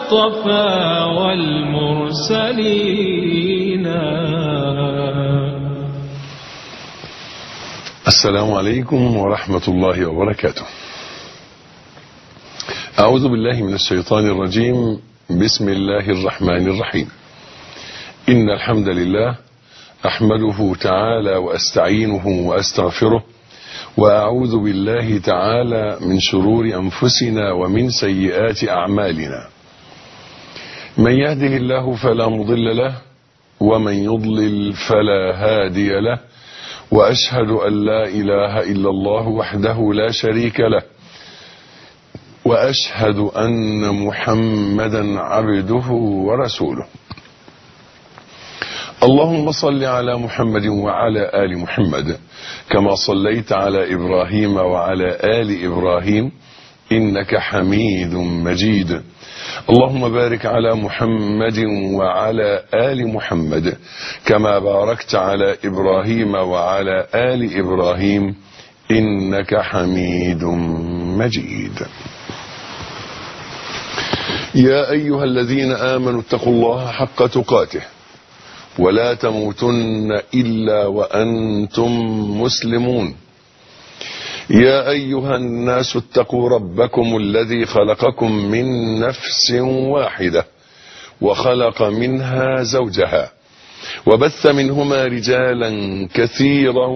المصطفى والمرسلين. السلام عليكم ورحمة الله وبركاته. أعوذ بالله من الشيطان الرجيم. بسم الله الرحمن الرحيم. إن الحمد لله أحمده تعالى وأستعينه وأستغفره، وأعوذ بالله تعالى من شرور أنفسنا ومن سيئات أعمالنا. من يهده الله فلا مضل له، ومن يضلل فلا هادي له، وأشهد أن لا إله إلا الله وحده لا شريك له، وأشهد أن محمدا عبده ورسوله. اللهم صل على محمد وعلى آل محمد كما صليت على إبراهيم وعلى آل إبراهيم إنك حميد مجيد. اللهم بارك على محمد وعلى آل محمد كما باركت على إبراهيم وعلى آل إبراهيم إنك حميد مجيد. يا أيها الذين آمنوا اتقوا الله حق تقاته ولا تموتن إلا وأنتم مسلمون. يا أيها الناس اتقوا ربكم الذي خلقكم من نفس واحدة وخلق منها زوجها وبث منهما رجالا كثيرا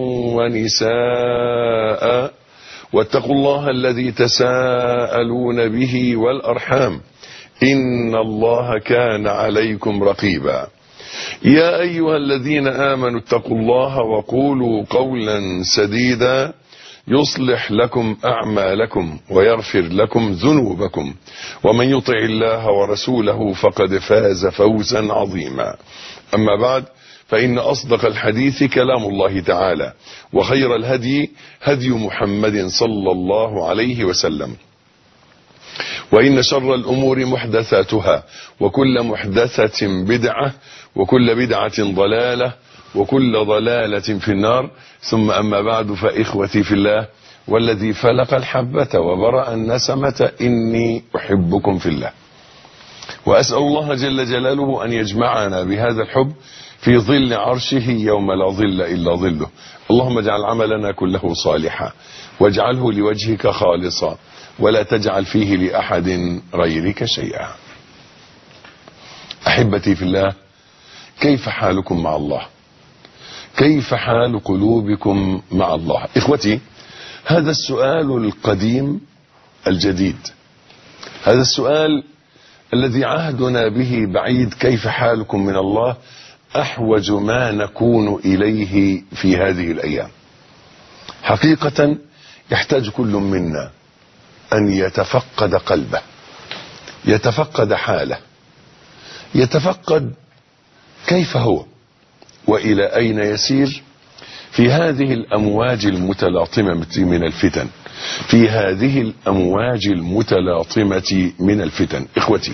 ونساء، واتقوا الله الذي تساءلون به والأرحام إن الله كان عليكم رقيبا. يا أيها الذين آمنوا اتقوا الله وقولوا قولا سديدا يصلح لكم أعمالكم ويغفر لكم ذنوبكم، ومن يطع الله ورسوله فقد فاز فوزا عظيما. أما بعد، فإن أصدق الحديث كلام الله تعالى، وخير الهدي هدي محمد صلى الله عليه وسلم، وإن شر الأمور محدثاتها، وكل محدثة بدعة، وكل بدعة ضلالة، وكل ضلالة في النار. ثم أما بعد، فإخوتي في الله والذي فلق الحبة وبرأ النسمة إني أحبكم في الله، وأسأل الله جل جلاله أن يجمعنا بهذا الحب في ظل عرشه يوم لا ظل إلا ظله. اللهم اجعل عملنا كله صالحا، واجعله لوجهك خالصا، ولا تجعل فيه لأحد غيرك شيئا. أحبتي في الله، كيف حالكم مع الله؟ كيف حال قلوبكم مع الله؟ إخوتي، هذا السؤال القديم الجديد، هذا السؤال الذي عهدنا به بعيد، كيف حالكم من الله، أحوج ما نكون إليه في هذه الأيام. حقيقة يحتاج كل منا أن يتفقد قلبه، يتفقد حاله، يتفقد كيف هو وإلى أين يسير في هذه الأمواج المتلاطمة من الفتن، في هذه الأمواج المتلاطمة من الفتن. إخوتي،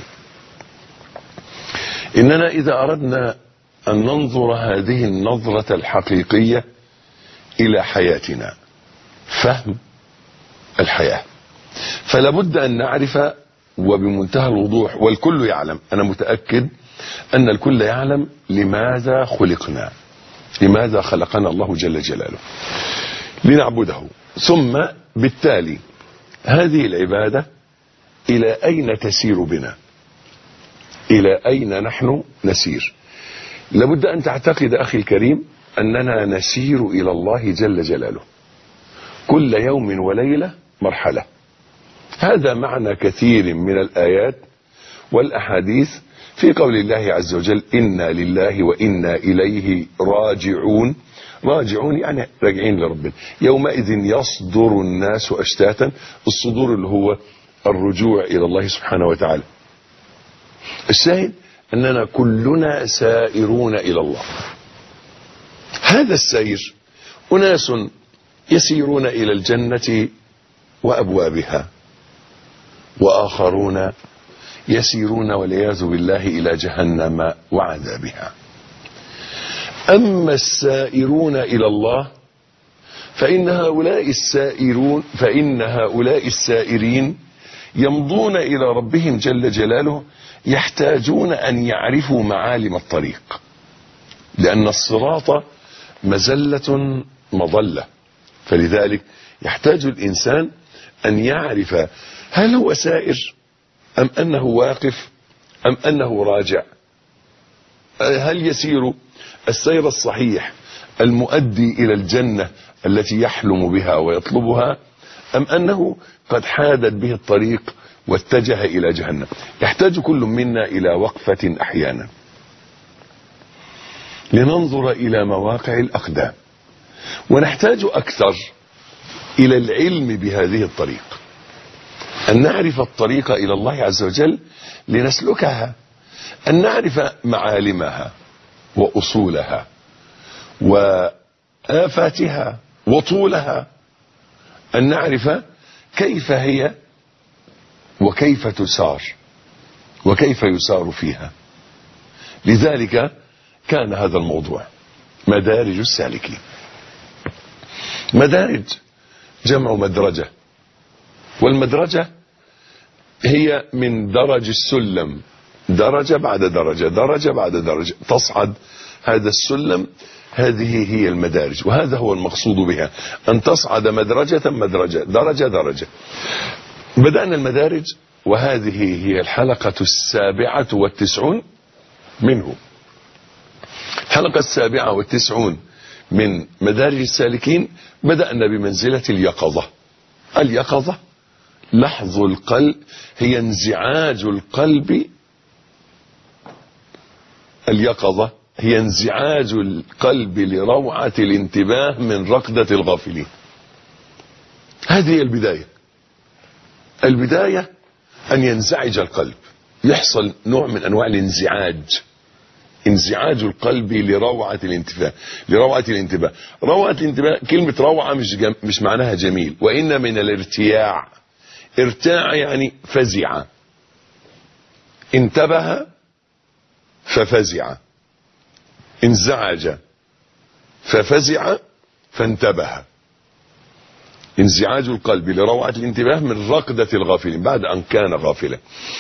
إننا إذا أردنا أن ننظر هذه النظرة الحقيقية إلى حياتنا، فهم الحياة، فلا بد أن نعرف وبمنتهى الوضوح، والكل يعلم، أنا متأكد أن الكل يعلم لماذا خلقنا، لماذا خلقنا الله جل جلاله، لنعبده. ثم بالتالي هذه العبادة إلى أين تسير بنا، إلى أين نحن نسير. لابد أن تعتقد أخي الكريم أننا نسير إلى الله جل جلاله كل يوم وليلة مرحلة. هذا معنى كثير من الآيات والأحاديث في قول الله عز وجل: إنا لله وإنا إليه راجعون. راجعون يعني راجعين لربنا. يومئذ يصدر الناس أشتاتا، الصدور اللي هو الرجوع إلى الله سبحانه وتعالى. الشاهد أننا كلنا سائرون إلى الله. هذا السير أناس يسيرون إلى الجنة وأبوابها، وآخرون يسيرون والعياذ بالله إلى جهنم وعذابها. أما السائرون إلى الله فإن هؤلاء السائرين يمضون إلى ربهم جل جلاله يحتاجون أن يعرفوا معالم الطريق، لأن الصراط مزلة مضلة، فلذلك يحتاج الإنسان أن يعرف هل هو سائر أم أنه واقف أم أنه راجع، هل يسير السير الصحيح المؤدي إلى الجنة التي يحلم بها ويطلبها، أم أنه قد حادت به الطريق واتجه إلى جهنم. يحتاج كل منا إلى وقفة أحيانا لننظر إلى مواقع الأقدام، ونحتاج أكثر إلى العلم بهذه الطريق، أن نعرف الطريق إلى الله عز وجل لنسلكها، أن نعرف معالمها وأصولها وآفاتها وطولها، أن نعرف كيف هي وكيف تسار وكيف يسار فيها. لذلك كان هذا الموضوع مدارج السالكين. مدارج جمع مدرجة، والمدرجة هي من درج السلم، درجة بعد درجة، درجة بعد درجة، تصعد هذا السلم. هذه هي المدارج، وهذا هو المقصود بها، أن تصعد مدرجة مدرجة، درجة درجة. بدأنا المدارج، وهذه هي الحلقة 97 منه، الحلقة 97 من مدارج السالكين. بدأنا بمنزلة اليقظة. اليقظة لحظ القلب، هي انزعاج القلب. اليقظة هي انزعاج القلب لروعة الانتباه من رقدة الغافلين. هذه هي البداية. البداية أن ينزعج القلب، يحصل نوع من أنواع الانزعاج، انزعاج القلب لروعة الانتباه. لروعة الانتباه، روعة الانتباه، كلمة روعة مش معناها جميل، وإن من الارتياع. ارتاع يعني فزع، انتبه ففزع، انزعج ففزع فانتبه. انزعاج القلب لروعة الانتباه من رقدة الغافلين بعد أن كان غافلا.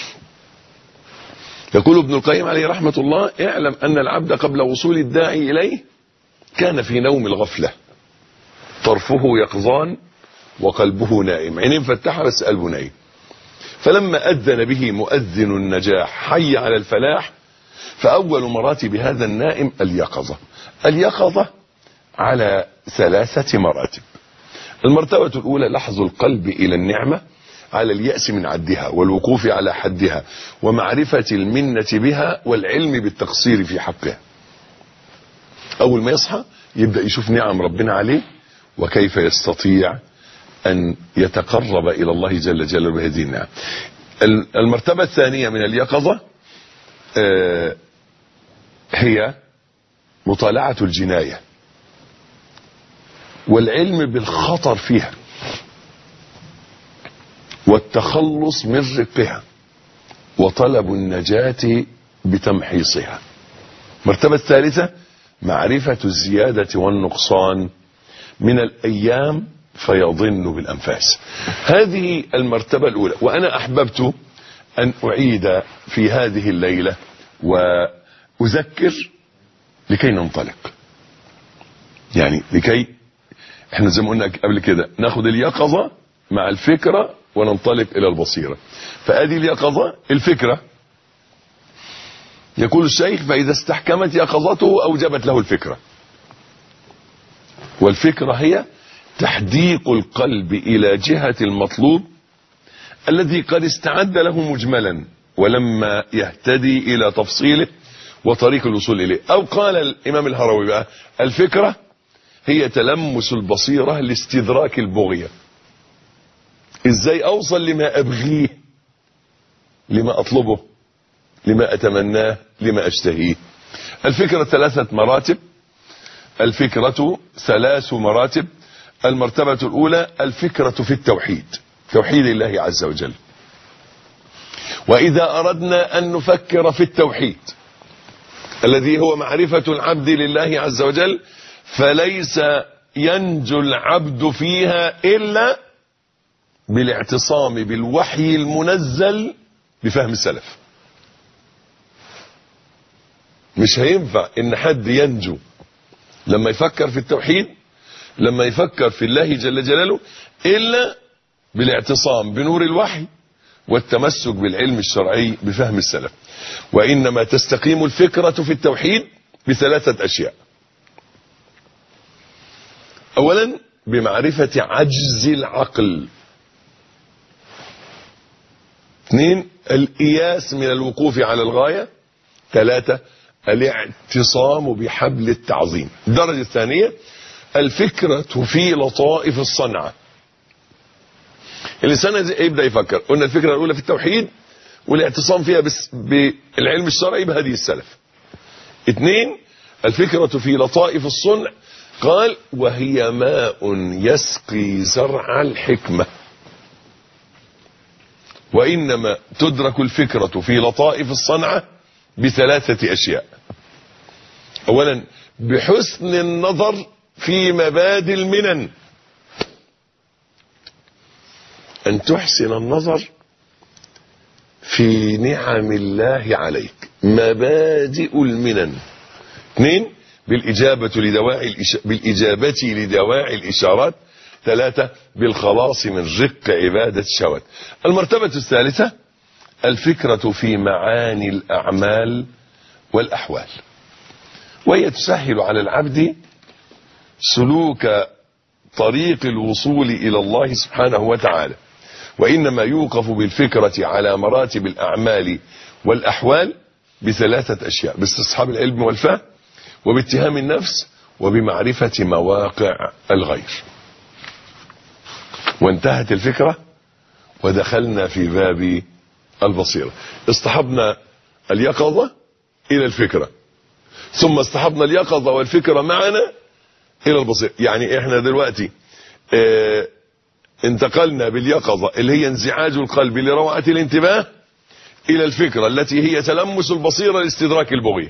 يقول ابن القيم عليه رحمة الله: اعلم أن العبد قبل وصول الداعي إليه كان في نوم الغفلة، طرفه يقظان وقلبه نائم، عينين فتحها بس قلبه نايم. فلما أذن به مؤذن النجاح حي على الفلاح، فأول مراتب هذا النائم اليقظة. اليقظة على 3 مراتب. المرتبة الأولى لحظ القلب إلى النعمة على اليأس من عدها والوقوف على حدها ومعرفة المنة بها والعلم بالتقصير في حقها. أول ما يصحى يبدأ يشوف نعم ربنا عليه وكيف يستطيع أن يتقرب إلى الله جل جلاله بهذه النعم. المرتبة الثانية من اليقظة هي مطالعة الجناية والعلم بالخطر فيها والتخلص من رقها وطلب النجاة بتمحيصها. المرتبة الثالثة معرفة الزيادة والنقصان من الأيام فيضن بالأنفاس. هذه المرتبة الأولى. وأنا أحببت أن أعيد في هذه الليلة وأذكر لكي ننطلق، يعني لكي احنا زي ما قلنا قبل كده ناخد اليقظة مع الفكرة وننطلق إلى البصيرة. فهذه اليقظة الفكرة. يقول الشيخ: فإذا استحكمت يقظته أوجبت له الفكرة. والفكرة هي تحديق القلب إلى جهة المطلوب الذي قد استعد له مجملا ولما يهتدي إلى تفصيله وطريق الوصول إليه. أو قال الإمام الهروي بقى: الفكرة هي تلمس البصيرة لاستدراك البغية. إزاي أوصل لما أبغيه، لما أطلبه، لما أتمناه، لما أشتهيه. الفكرة 3 مراتب. الفكرة 3 مراتب. المرتبة الأولى الفكرة في التوحيد، توحيد الله عز وجل. وإذا أردنا أن نفكر في التوحيد الذي هو معرفة العبد لله عز وجل، فليس ينجو العبد فيها إلا بالاعتصام بالوحي المنزل بفهم السلف. مش هينفع ان حد ينجو لما يفكر في التوحيد، لما يفكر في الله جل جلاله، الا بالاعتصام بنور الوحي والتمسك بالعلم الشرعي بفهم السلف. وانما تستقيم الفكرة في التوحيد بثلاثة اشياء: اولا بمعرفة عجز العقل، اثنين الإياس من الوقوف على الغاية، ثلاثة الاعتصام بحبل التعظيم. الدرجة الثانية الفكرة في لطائف الصنعة. الإنسان يبدأ يفكر، قلنا الفكرة الأولى في التوحيد والاعتصام فيها بالعلم الشرعي بهدي السلف. اثنين الفكرة في لطائف الصنع، قال وهي ماء يسقي زرع الحكمة. وإنما تدرك الفكرة في لطائف الصنعة بثلاثة أشياء: أولا بحسن النظر في مبادئ المنن، أن تحسن النظر في نعم الله عليك، مبادئ المنن. اثنين بالإجابة لدواعي الإشارات. ثلاثة بالخلاص من رق عبادة الشهوات. المرتبة الثالثة الفكرة في معاني الأعمال والأحوال، وهي تسهل على العبد سلوك طريق الوصول إلى الله سبحانه وتعالى. وإنما يوقف بالفكرة على مراتب الأعمال والأحوال بثلاثة أشياء: باستصحاب العلم والفهم، وباتهام النفس، وبمعرفة مواقع الغير. وانتهت الفكرة ودخلنا في باب البصيرة. اصطحبنا اليقظة إلى الفكرة، ثم اصطحبنا اليقظة والفكرة معنا إلى البصيرة. يعني احنا دلوقتي انتقلنا باليقظة اللي هي انزعاج القلب لروعة الانتباه إلى الفكرة التي هي تلمس البصيرة لاستدراك البغية.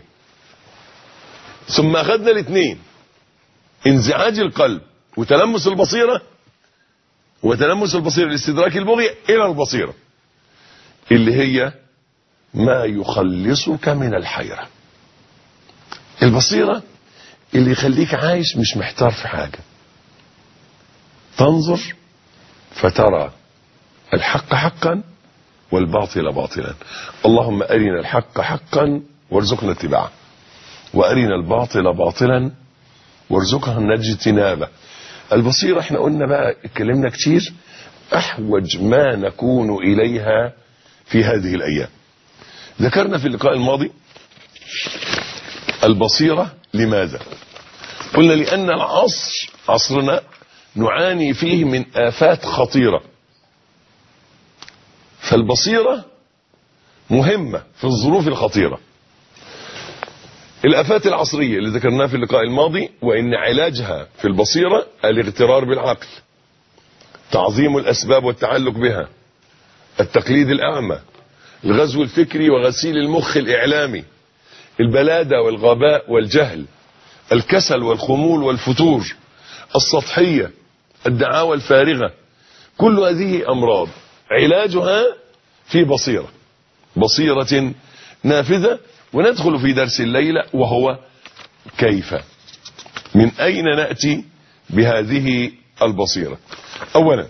ثم أخذنا الاثنين، انزعاج القلب وتلمس البصيرة، وتلمس البصيرة لاستدراك البغية إلى البصيرة اللي هي ما يخلصك من الحيرة. البصيرة اللي يخليك عايش مش محتار في حاجة، تنظر فترى الحق حقا والباطل باطلا. اللهم أرنا الحق حقا وارزقنا اتباعه، وأرنا الباطل باطلا وارزقنا اجتنابه. البصيرة احنا قلنا بقى، اتكلمنا كتير، احوج ما نكون اليها في هذه الايام. ذكرنا في اللقاء الماضي البصيرة لماذا؟ قلنا لان عصرنا نعاني فيه من آفات خطيرة، فالبصيرة مهمة في الظروف الخطيرة. الآفات العصرية اللي ذكرناها في اللقاء الماضي، وإن علاجها في البصيرة الاغترار بالعقل، تعظيم الأسباب والتعلق بها، التقليد الأعمى، الغزو الفكري وغسيل المخ الإعلامي، البلادة والغباء والجهل، الكسل والخمول والفتور، السطحية، الدعاوى الفارغة. كل هذه أمراض علاجها في بصيرة نافذة. وندخل في درس الليلة وهو كيف، من أين نأتي بهذه البصيرة. أولا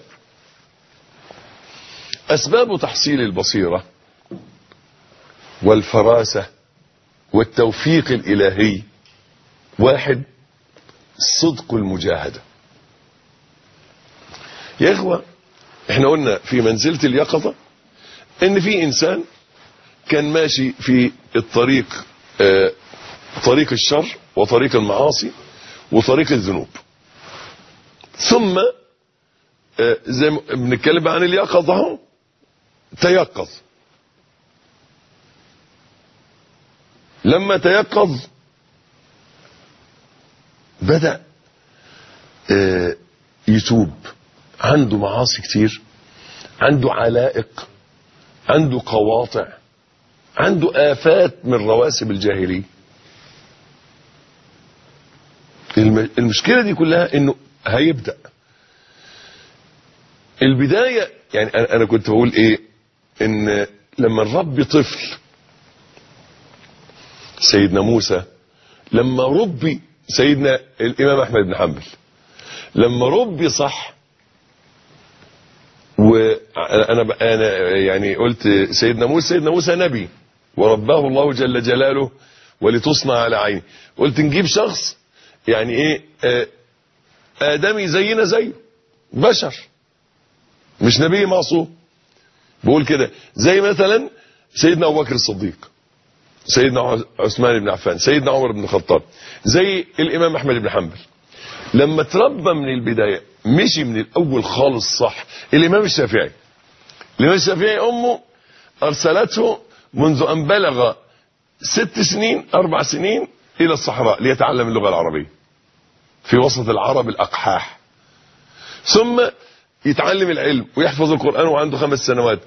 أسباب تحصيل البصيرة والفراسة والتوفيق الإلهي: واحد صدق المجاهدة. يا إخوة احنا قلنا في منزلة اليقظة ان في انسان كان ماشي في الطريق، طريق الشر وطريق المعاصي وطريق الذنوب، ثم زي ما بنتكلم عن اليقظة تيقظ. لما تيقظ بدأ يتوب، عنده معاصي كتير، عنده علائق، عنده قواطع، عنده آفات من رواسب الجاهلية. المشكلة دي كلها انه هيبدأ البداية يعني انا كنت بقول ايه، ان لما نربي طفل سيدنا موسى، لما ربي سيدنا الامام احمد بن حنبل، لما ربي صح، وانا يعني قلت سيدنا موسى نبي ورباه الله جل جلاله ولتصنع على عيني. قلت نجيب شخص يعني ايه، آدمي زينا زيه، بشر مش نبي معصوم. بقول كده زي مثلا سيدنا ابو بكر الصديق، سيدنا عثمان بن عفان، سيدنا عمر بن الخطاب، زي الامام احمد بن حنبل. لما تربى من البداية، مشي من الاول خالص صح. الامام الشافعي امه ارسلته منذ ان بلغ 6 سنين 4 سنين الى الصحراء ليتعلم اللغة العربية في وسط العرب الاقحاح، ثم يتعلم العلم ويحفظ القرآن وعنده 5 سنوات.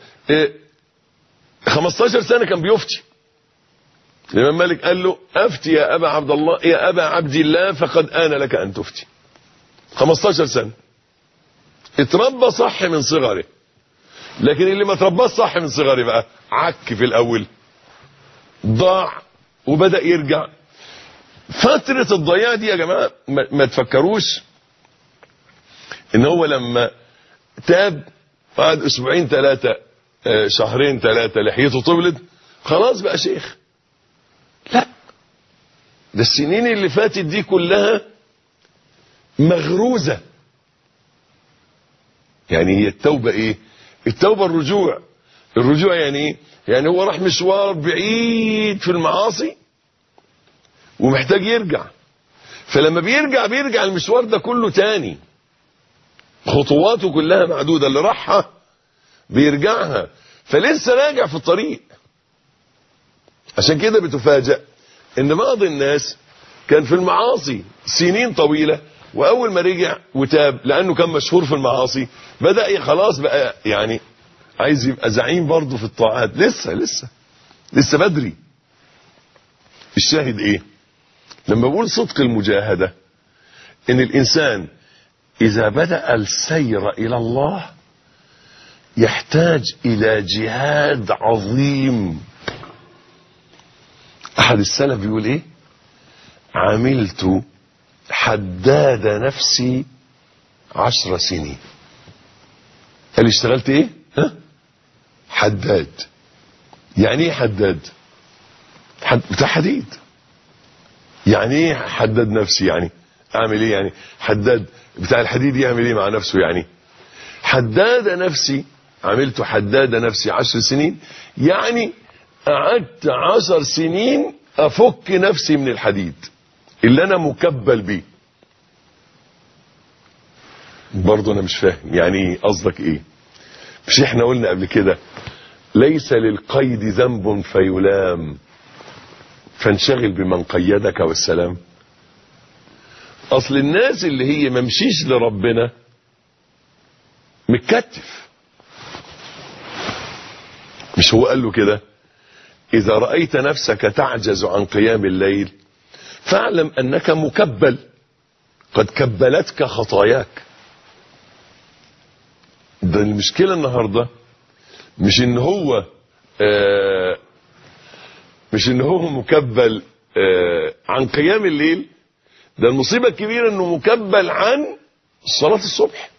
15 سنة كان بيفتي. الإمام مالك قال له أفتي يا أبا عبد الله، يا أبا عبد الله، فقد آن لك أن تفتي. 15 سنة اتربى صح من صغره. لكن اللي ما ترباش صح من صغره بقى عك في الأول، ضاع وبدأ يرجع. فترة الضياع دي يا جماعة ما تفكروش ان هو لما تاب بعد 2 3 شهرين 3 لحيته طولت خلاص بقى شيخ. لا، ده السنين اللي فاتت دي كلها مغروزة. يعني هي التوبة ايه؟ التوبة الرجوع يعني ايه؟ يعني هو راح مشوار بعيد في المعاصي ومحتاج يرجع، فلما بيرجع المشوار ده كله تاني، خطواته كلها معدودة، اللي راحها بيرجعها، فلسه راجع في الطريق. عشان كده بتفاجأ ان بعض الناس كان في المعاصي سنين طويلة، واول ما رجع وتاب لانه كان مشهور في المعاصي بدأ خلاص بقى يعني عايز يبقى زعيم برضه في الطاعات. لسه بدري. الشاهد ايه لما بقول صدق المجاهدة؟ ان الانسان اذا بدأ السير الى الله يحتاج الى جهاد عظيم. احد السلف بيقول ايه؟ عملت حداد نفسي 10 سنين. قال اشتغلت ايه؟ حداد. يعني ايه حداد؟ بتاع حديد. يعني ايه حداد نفسي؟ يعني اعمل ايه؟ يعني حداد بتاع الحديد يعمل ايه مع نفسه؟ يعني حداد نفسي، عملت حداد نفسي 10 سنين، يعني قعدت 10 سنين افك نفسي من الحديد اللي انا مكبل بيه. برضه انا مش فاهم يعني قصدك ايه. مش احنا قلنا قبل كده ليس للقيد ذنب فيلام فانشغل بمن قيدك والسلام. اصل الناس اللي هي ممشيش لربنا متكتف. مش هو قال له كده؟ اذا رأيت نفسك تعجز عن قيام الليل فاعلم انك مكبل، قد كبلتك خطاياك. ده المشكلة النهاردة مش ان هو مكبل عن قيام الليل، ده المصيبة الكبيرة انه مكبل عن صلاة الصبح،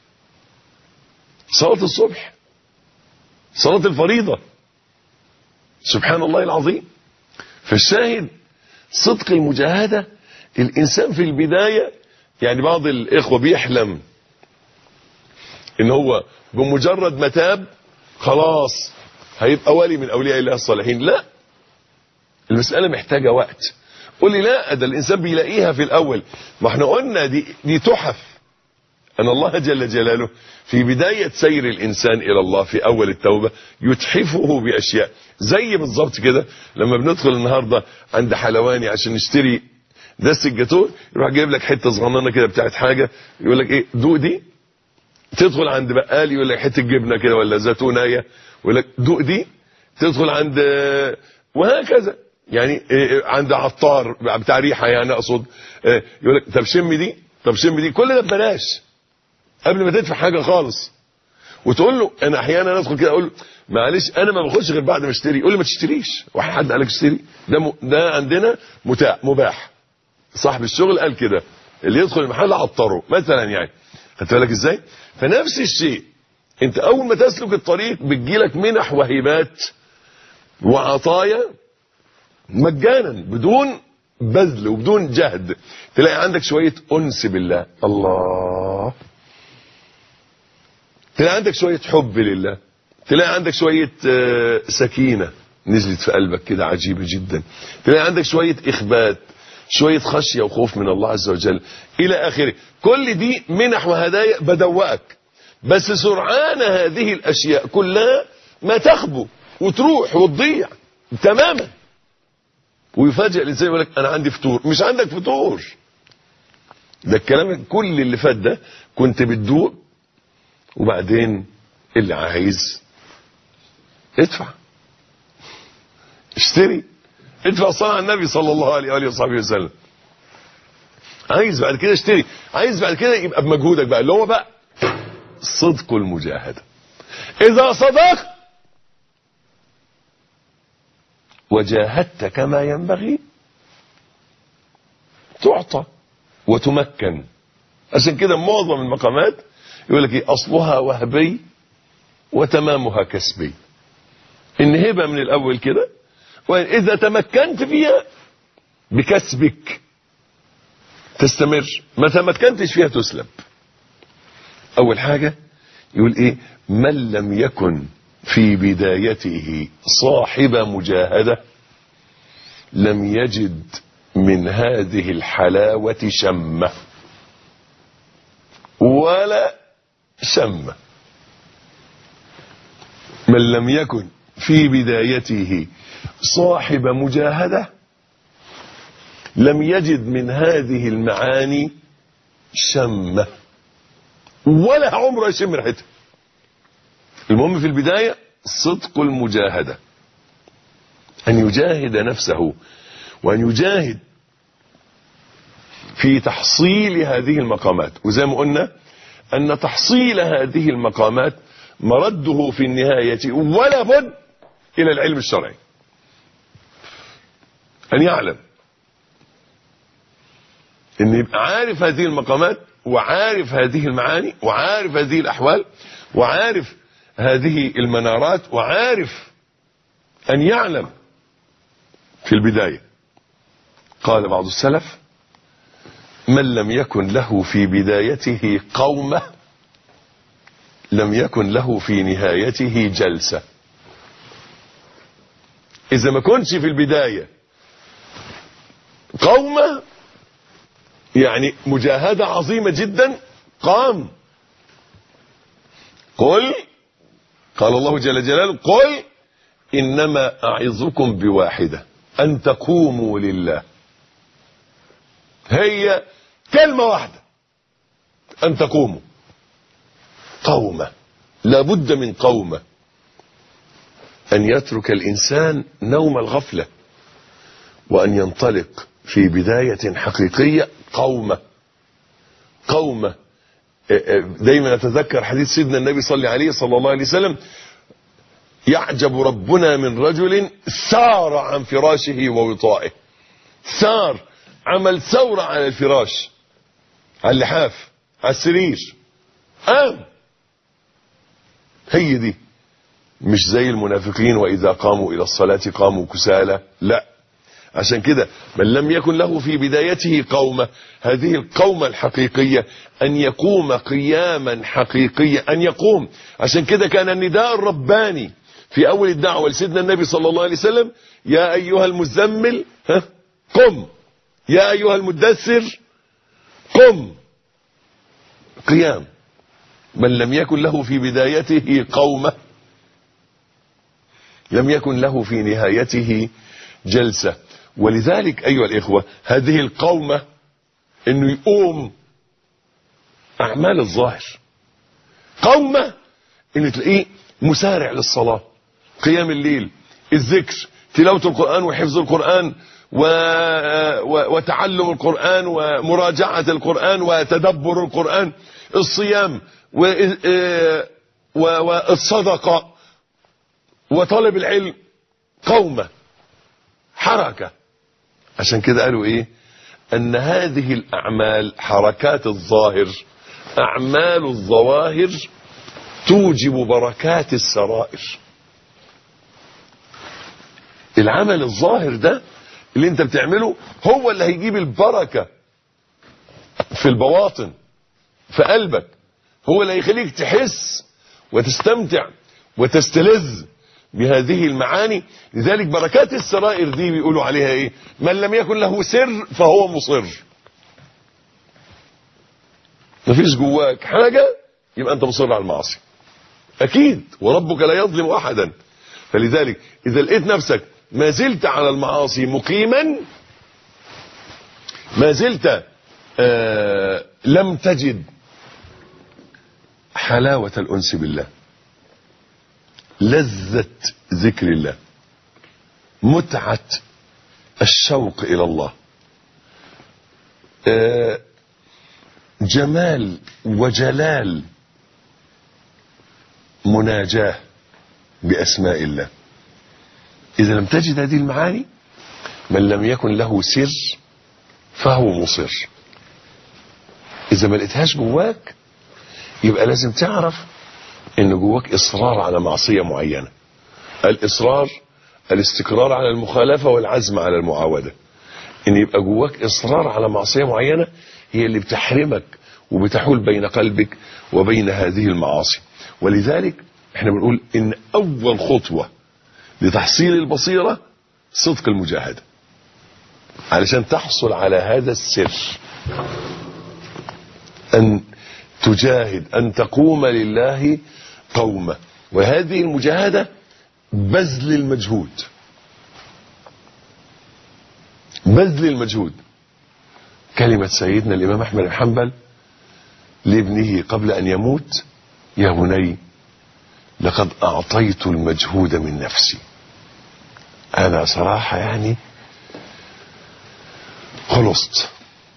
صلاة الفريضة. سبحان الله العظيم. فالشاهد صدق المجاهدة. الانسان في البداية يعني بعض الاخوة بيحلم ان هو بمجرد ما تاب خلاص هيبقى ولي من اولياء الله الصالحين. لا، المسألة محتاجة وقت. قول لي لا، ده الانسان بيلاقيها في الاول. ما احنا قلنا دي تحف ان الله جل جلاله في بداية سير الانسان الى الله في اول التوبة يتحفه باشياء. زي بالظبط كده لما بندخل النهاردة عند حلواني عشان نشتري دست الجاتوه، يروح جايب لك حتة صغننة كده بتاعت حاجة، يقول لك ايه دوق دي. تدخل عند بقال يقول لك حتة جبنة كده ولا زيتونية، يقول لك دوق دي. تدخل عند وهكذا يعني عند عطار بتاع ريحة يعني اقصد، يقول لك طب شم دي، كل ده ببلاش قبل ما تدفع حاجة خالص. وتقول له، انا احيانا ادخل كده اقول له معلش انا ما باخدش غير بعد ما اشتري، يقول لي ما تشتريش، واحد حد قال لك اشتري؟ ده عندنا مباح. صاحب الشغل قال كده، اللي يدخل المحل عطره مثلا يعني. خدت بالك ازاي؟ فنفس الشيء، انت اول ما تسلك الطريق بتجيلك منح وهبات وعطايا مجانا بدون بذل وبدون جهد. تلاقي عندك شوية انس بالله، الله، تلاقي عندك شوية حب لله، تلاقي عندك شوية سكينة نزلت في قلبك كده عجيبة جدا، تلاقي عندك شوية إخبات، شوية خشية وخوف من الله عز وجل إلى آخره. كل دي منح وهدايا بدوقك، بس سرعان هذه الأشياء كلها ما تخبو وتروح وتضيع تماما، ويفاجئ الإنسان يقول لك أنا عندي فطور. مش عندك فطور، ده الكلام كل اللي فات ده كنت بتدوق، وبعدين اللي عايز ادفع، اشتري، ادفع صلاة على النبي صلى الله عليه وآله وصحبه وسلم. عايز بعد كده اشتري، عايز بعد كده يبقى بمجهودك بقى، اللي هو بقى صدق المجاهدة. إذا صدقت وجاهدت كما ينبغي تعطى وتمكن. عشان كده معظم المقامات يقول لك ايه؟ اصلها وهبي وتمامها كسبي. ان هبه من الاول كده، واذا تمكنت فيها بكسبك تستمر، ما تمكنتش فيها تسلب. اول حاجه يقول ايه؟ من لم يكن في بدايته صاحب مجاهده لم يجد من هذه الحلاوه شمه ولا شمه. من لم يكن في بدايته صاحب مجاهدة لم يجد من هذه المعاني شمة ولا عمره يشم ريحتها. المهم في البداية صدق المجاهدة، أن يجاهد نفسه وأن يجاهد في تحصيل هذه المقامات. وزي ما قلنا أن تحصيل هذه المقامات مرده في النهاية ولا بد إلى العلم الشرعي، أن يعلم، أن يبقى عارف هذه المقامات وعارف هذه المعاني وعارف هذه الأحوال وعارف هذه المنارات، وعارف أن يعلم في البداية. قال بعض السلف: من لم يكن له في بدايته قومة لم يكن له في نهايته جلسة. إذا ما كنتش في البداية قومة، يعني مجاهدة عظيمة جدا، قام. قال الله جل جلاله: قل إنما أعظكم بواحدة أن تقوموا لله. هي كلمة واحدة، أن تقوموا. قومة، لابد من قومة، أن يترك الإنسان نوم الغفلة وأن ينطلق في بداية حقيقية. قومة. دايما أتذكر حديث سيدنا النبي صلى الله عليه وسلم: يعجب ربنا من رجل سار عن فراشه ووطائه. سار، عمل ثورة على الفراش، على اللحاف، على السرير، هي دي. مش زي المنافقين وإذا قاموا إلى الصلاة قاموا كسالى، لا. عشان كده من لم يكن له في بدايته قومة، هذه القومة الحقيقية أن يقوم قياما حقيقيا، أن يقوم. عشان كده كان النداء الرباني في أول الدعوة لسيدنا النبي صلى الله عليه وسلم: يا أيها المزمل قم، يا أيها المدثر قم. قيام. من لم يكن له في بدايته قومة لم يكن له في نهايته جلسة. ولذلك أيها الإخوة، هذه القومة إنه يقوم أعمال الظاهر. قومة إنه تلاقيه مسارع للصلاة، قيام الليل، الذكر، تلاوة القرآن وحفظ القرآن وتعلم القرآن ومراجعة القرآن وتدبر القرآن، الصيام والصدقة وطلب العلم، قومة، حركة. عشان كده قالوا ايه؟ ان هذه الاعمال حركات الظاهر، اعمال الظواهر توجب بركات السرائر. العمل الظاهر ده اللي انت بتعمله هو اللي هيجيب البركة في البواطن، في قلبك، هو اللي هيخليك تحس وتستمتع وتستلذ بهذه المعاني. لذلك بركات السرائر دي بيقولوا عليها ايه؟ من لم يكن له سر فهو مصر. مفيش جواك حاجة يبقى انت مصر على المعاصي اكيد، وربك لا يظلم احدا. فلذلك اذا لقيت نفسك ما زلت على المعاصي مقيما، ما زلت لم تجد حلاوة الأنس بالله، لذة ذكر الله، متعة الشوق إلى الله، جمال وجلال مناجاة بأسماء الله. إذا لم تجد هذه المعاني، من لم يكن له سر فهو مصر. إذا ما لقيتهاش جواك يبقى لازم تعرف إن جواك إصرار على معصية معينة. الإصرار الاستقرار على المخالفة والعزم على المعاودة. إن يبقى جواك إصرار على معصية معينة هي اللي بتحرمك وبتحول بين قلبك وبين هذه المعاصي. ولذلك احنا بنقول إن أول خطوة لتحصيل البصيرة صدق المجاهدة، علشان تحصل على هذا السر، أن تجاهد، أن تقوم لله قومة. وهذه المجاهدة بذل المجهود، بذل المجهود. كلمة سيدنا الإمام أحمد بن حنبل لابنه قبل أن يموت: يا بني لقد أعطيت المجهود من نفسي. أنا صراحة يعني خلصت،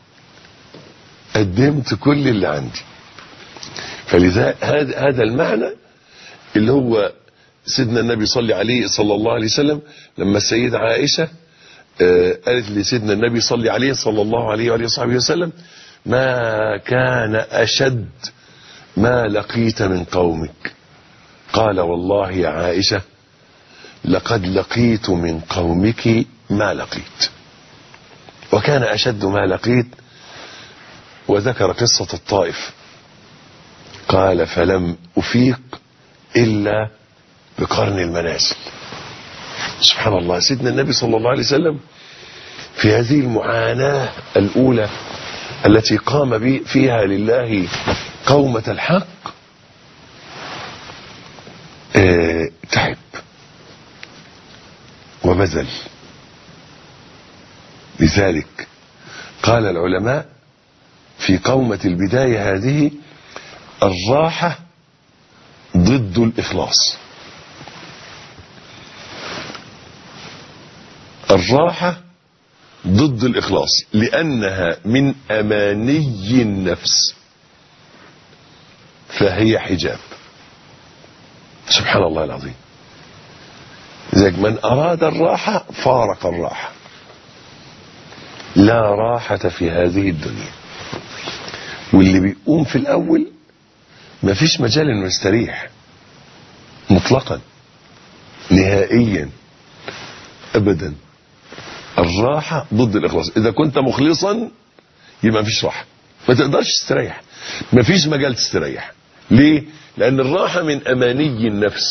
قدمت كل اللي عندي. فلذا هذا المعنى اللي هو سيدنا النبي صلى الله عليه وسلم لما السيدة عائشة قالت لسيدنا النبي صلى الله عليه وصحبه وسلم: ما كان أشد ما لقيت من قومك؟ قال: والله يا عائشة لقد لقيت من قومك ما لقيت. وكان أشد ما لقيت، وذكر قصة الطائف. قال: فلم أفيق إلا بقرن المنازل. سبحان الله. سيدنا النبي صلى الله عليه وسلم في هذه المعاناة الأولى التي قام فيها لله قومة الحق تعب وبذل. لذلك قال العلماء في قومة البداية هذه: الراحة ضد الإخلاص. الراحة ضد الإخلاص، لأنها من أماني النفس، فهي حجاب. سبحان الله العظيم. لذلك من أراد الراحة فارق الراحة. لا راحة في هذه الدنيا. واللي بيقوم في الأول ما فيش مجال انه يستريح مطلقا نهائيا ابدا. الراحة ضد الإخلاص. إذا كنت مخلصا يبقى ما فيش راحة، ما تقدرش تستريح، ما فيش مجال تستريح. ليه؟ لأن الراحة من أماني النفس،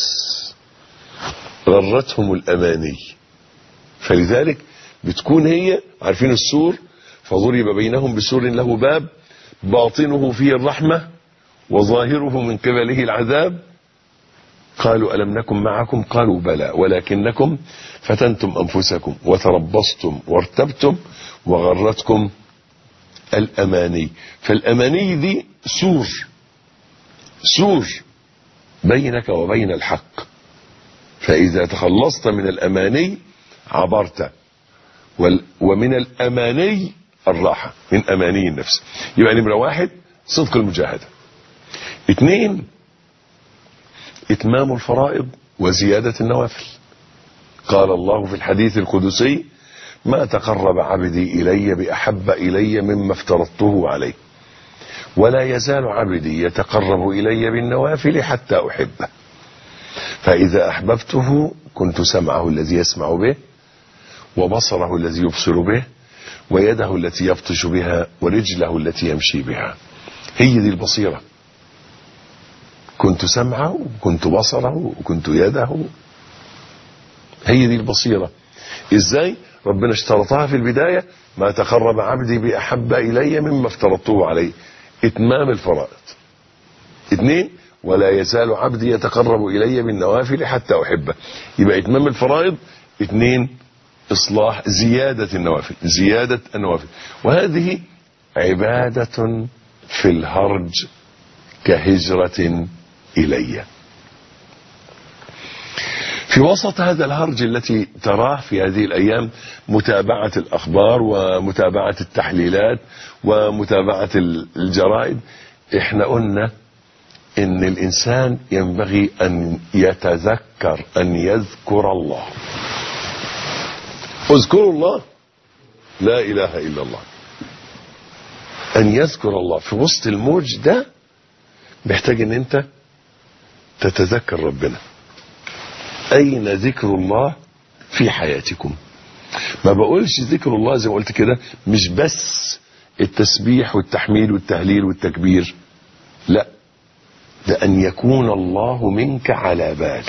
غرتهم الأماني. فلذلك بتكون هي عارفين السور: فضرب بينهم بسور له باب باطنه فيه الرحمة وظاهره من قبله العذاب. قالوا: ألم نكن معكم؟ قالوا: بلى ولكنكم فتنتم أنفسكم وتربصتم وارتبتم وغرتكم الأماني. فالأماني دي سور بينك وبين الحق. فإذا تخلصت من الأماني عبرت. ومن الأماني الراحة، من أماني النفس. يبقى نمرة 1 صدق المجاهدة. 2 إتمام الفرائض وزيادة النوافل. قال الله في الحديث القدسي: ما تقرب عبدي إلي بأحب إلي مما افترضته عليه، ولا يزال عبدي يتقرب إلي بالنوافل حتى أحبه، فإذا أحببته كنت سمعه الذي يسمع به، وبصره الذي يبصر به، ويده التي يبطش بها، ورجله التي يمشي بها. هي دي البصيرة. كنت سمعه وكنت بصره وكنت يده. هي دي البصيرة. ازاي؟ ربنا اشترطها في البداية: ما تقرب عبدي بأحب إلي مما افترضته عليه. إتمام الفرائض. 2: ولا يزال عبدي يتقرب إلي بالنوافل حتى أحبه. يبقى إتمام الفرائض. 2: إصلاح زيادة النوافل. زيادة النوافل. وهذه عبادة في الهرج كهجرة إلي. في وسط هذا الهرج التي تراه في هذه الأيام، متابعة الأخبار ومتابعة التحليلات ومتابعة الجرائد، احنا قلنا ان الإنسان ينبغي أن يتذكر أن يذكر الله. اذكروا الله، لا إله إلا الله. أن يذكر الله في وسط الموج ده محتاج ان انت تتذكر ربنا. أين ذكر الله في حياتكم؟ ما بقولش ذكر الله زي ما قلت كده مش بس التسبيح والتحميد والتهليل والتكبير، لا، ده أن يكون الله منك على بال.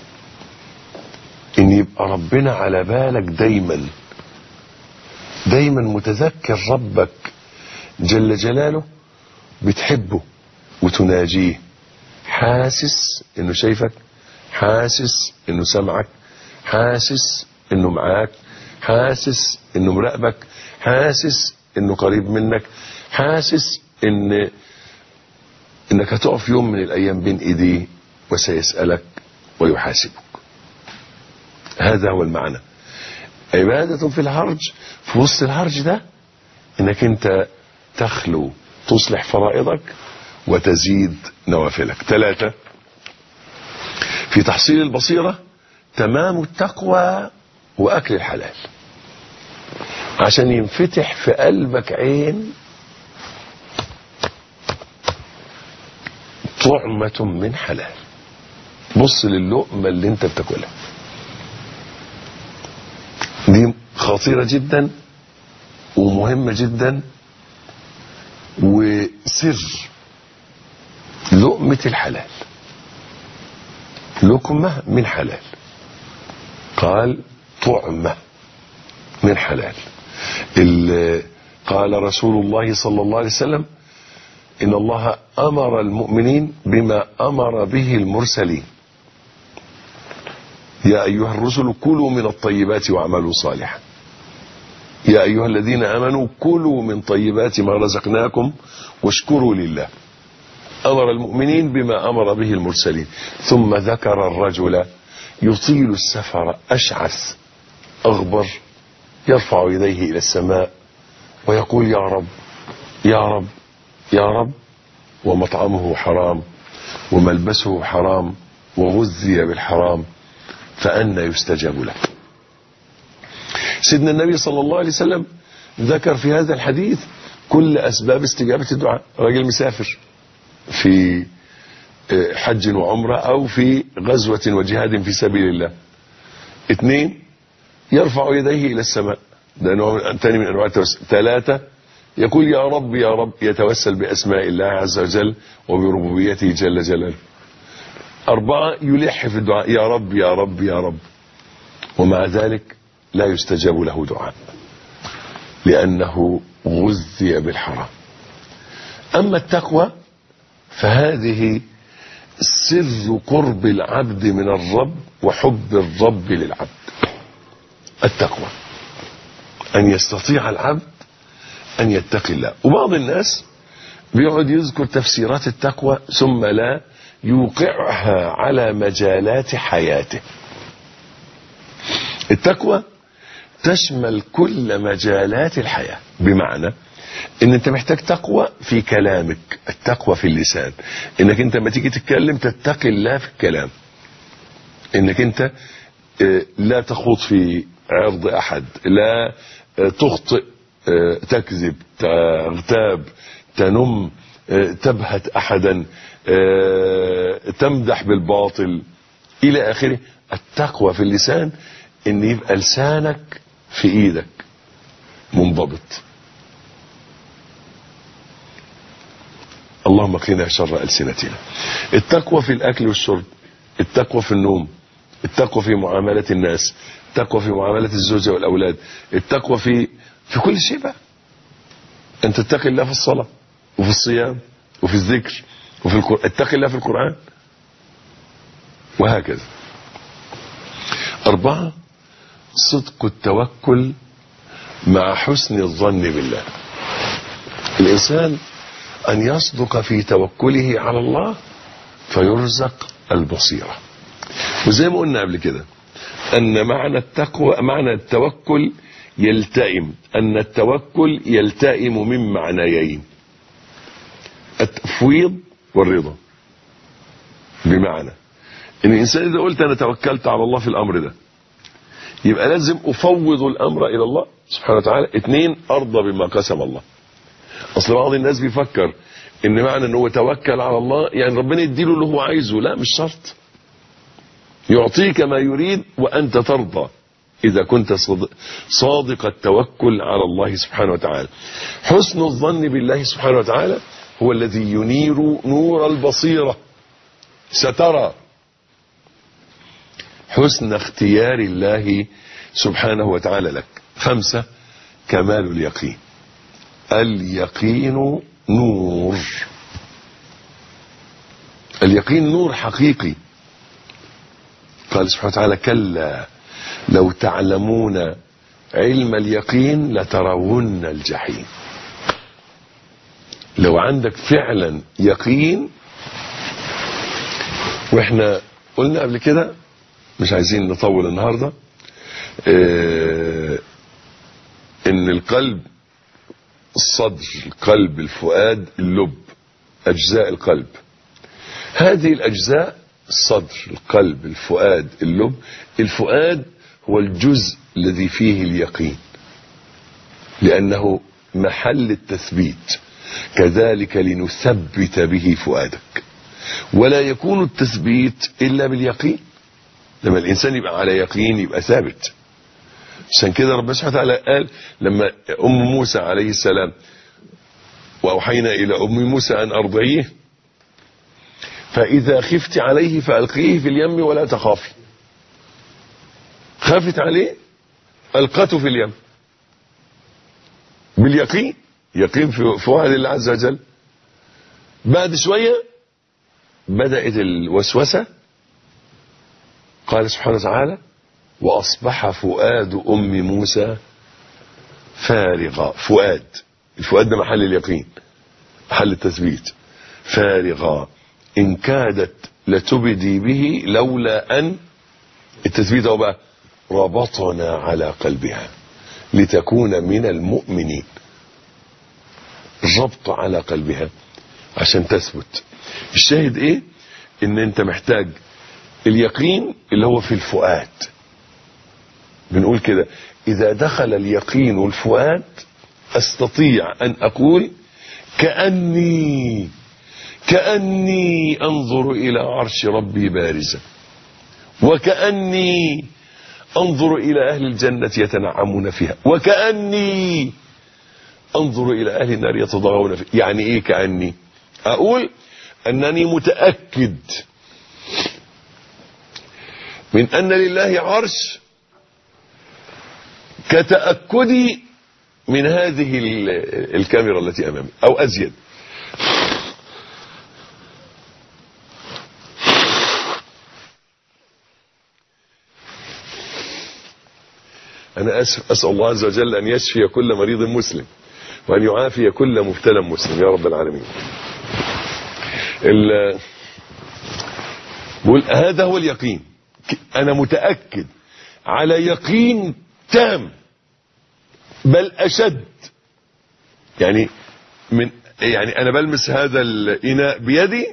إن يبقى ربنا على بالك دايما، دايما متذكر ربك جل جلاله، بتحبه وتناجيه، حاسس إنه شايفك، حاسس انه سمعك، حاسس انه معاك، حاسس انه مراقبك، حاسس انه قريب منك، حاسس انك هتقف يوم من الايام بين ايديه وسيسألك ويحاسبك. هذا هو المعنى. عبادة في الهرج. في وسط الهرج ده انك انت تخلو، تصلح فرائضك وتزيد نوافلك. 3: في تحصيل البصيرة تمام التقوى وأكل الحلال، عشان ينفتح في قلبك عين طعمة من حلال. بص للقمة اللي انت بتاكلها، دي خطيرة جدا ومهمة جدا، وسر لقمة الحلال. لقمة من حلال، قال طعمة من حلال. قال رسول الله صلى الله عليه وسلم: إن الله أمر المؤمنين بما أمر به المرسلين. يا أيها الرسل كلوا من الطيبات واعملوا صالحا. يا أيها الذين آمنوا كلوا من طيبات ما رزقناكم واشكروا لله. أمر المؤمنين بما أمر به المرسلين. ثم ذكر الرجل يطيل السفر أشعث أغبر يرفع يديه إلى السماء ويقول: يا رب يا رب يا رب، ومطعمه حرام وملبسه حرام وغذي بالحرام، فأنى يستجاب له. سيدنا النبي صلى الله عليه وسلم ذكر في هذا الحديث كل أسباب استجابة الدعاء. راجل مسافر في حج وعمرة أو في غزوة وجهاد في سبيل الله. 2: يرفع يديه إلى السماء، ده نوع ثاني من أنواع التوسل. 3: يقول: يا رب يا رب، يتوسل بأسماء الله عز وجل وبربوبيته جل جلاله. 4: يلح في الدعاء: يا رب يا رب يا رب، ومع ذلك لا يستجاب له دعاء لأنه غذي بالحرام. أما التقوى فهذه سر قرب العبد من الرب وحب الرب للعبد. التقوى أن يستطيع العبد أن يتقي الله. وبعض الناس بيقعد يذكر تفسيرات التقوى ثم لا يوقعها على مجالات حياته. التقوى تشمل كل مجالات الحياة، بمعنى ان انت محتاج تقوى في كلامك، التقوى في اللسان، انك انت لما تيجي تتكلم تتقي الله في الكلام، انك انت لا تخوض في عرض احد، لا تخطئ، تكذب، تغتاب، تنم، تبهت احدا، تمدح بالباطل الى اخره. التقوى في اللسان ان يبقى لسانك في ايدك منضبط. اللهم قنا شر ألسنتنا. التقوى في الأكل والشرب، التقوى في النوم، التقوى في معاملة الناس، التقوى في معاملة الزوجة والأولاد، التقوى في كل شيء بقى. أن تتقي الله في الصلاة وفي الصيام وفي الذكر وفي القرآن، اتقي الله في القرآن، وهكذا. 4 صدق التوكل مع حسن الظن بالله. الإنسان أن يصدق في توكله على الله فيرزق البصيرة. وزي ما قلنا قبل كده أن معنى التوكل يلتئم، أن التوكل يلتئم من معنيين: التفويض والرضا. بمعنى ان الانسان اذا قلت انا توكلت على الله في الامر ده، يبقى لازم افوض الامر الى الله سبحانه وتعالى. 2 ارضى بما قسم الله. اصل بعض الناس بيفكر ان معنى انه توكل على الله يعني ربنا يديله اللي هو عايزه. لا، مش شرط. يعطيك ما يريد وانت ترضى اذا كنت صادق التوكل على الله سبحانه وتعالى. حسن الظن بالله سبحانه وتعالى هو الذي ينير نور البصيرة. سترى. حسن اختيار الله سبحانه وتعالى لك. 5 كمال اليقين. اليقين نور. اليقين نور حقيقي. قال سبحانه وتعالى: كلا لو تعلمون علم اليقين لترون الجحيم. لو عندك فعلا يقين، واحنا قلنا قبل كده مش عايزين نطول النهارده، ان القلب، الصدر، القلب، الفؤاد، اللب، اجزاء القلب. هذه الاجزاء: الصدر، القلب، الفؤاد، اللب. الفؤاد هو الجزء الذي فيه اليقين لانه محل التثبيت، كذلك لنثبت به فؤادك. ولا يكون التثبيت الا باليقين. لما الانسان يبقى على يقين يبقى ثابت. عشان كده ربنا سبحانه وتعالى قال لما موسى عليه السلام: واوحينا الى موسى ان ارضعيه فاذا خفت عليه فالقيه في اليم ولا تخافي. خافت عليه، القته في اليم باليقين. يقين في فؤاد الله عز وجل. بعد شويه بدأت الوسوسة. قال سبحانه وتعالى: وأصبح فؤاد أم موسى فارغا. فؤاد، الفؤاد ده محل اليقين، محل التثبيت. فارغا إن كادت لتبدي به لولا أن، التثبيت هو بقى ربطنا على قلبها لتكون من المؤمنين. الربط على قلبها عشان تثبت. الشاهد ايه؟ ان انت محتاج اليقين اللي هو في الفؤاد. بنقول كده: اذا دخل اليقين الفؤاد استطيع ان اقول كأني انظر الى عرش ربي بارزا، وكأني انظر الى اهل الجنة يتنعمون فيها، وكأني انظر الى اهل النار يتضاغون فيها. يعني ايه كأني؟ اقول انني متأكد من ان لله عرش كتأكدي من هذه الكاميرا التي امامي او ازيد. انا اسأل الله عز وجل ان يشفي كل مريض مسلم وان يعافي كل مبتلى مسلم يا رب العالمين. بقول هذا هو اليقين. انا متأكد على يقين تام بل اشد يعني انا بلمس هذا الاناء بيدي،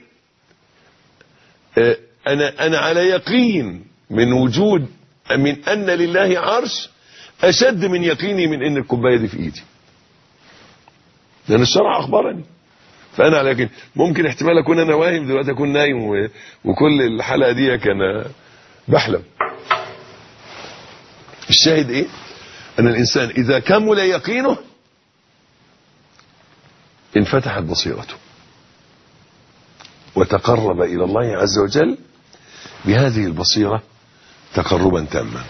انا على يقين من وجود، من ان لله عرش اشد من يقيني من ان الكوبايه دي في ايدي، لان الشرع اخبرني. فانا على يقين. ممكن احتمال اكون انا واهم دلوقتي، اكون نايم وكل الحلقه دي كان بحلم. الشاهد ايه؟ ان الانسان اذا كمل يقينه انفتحت بصيرته وتقرب الى الله عز وجل بهذه البصيرة تقربا تاما.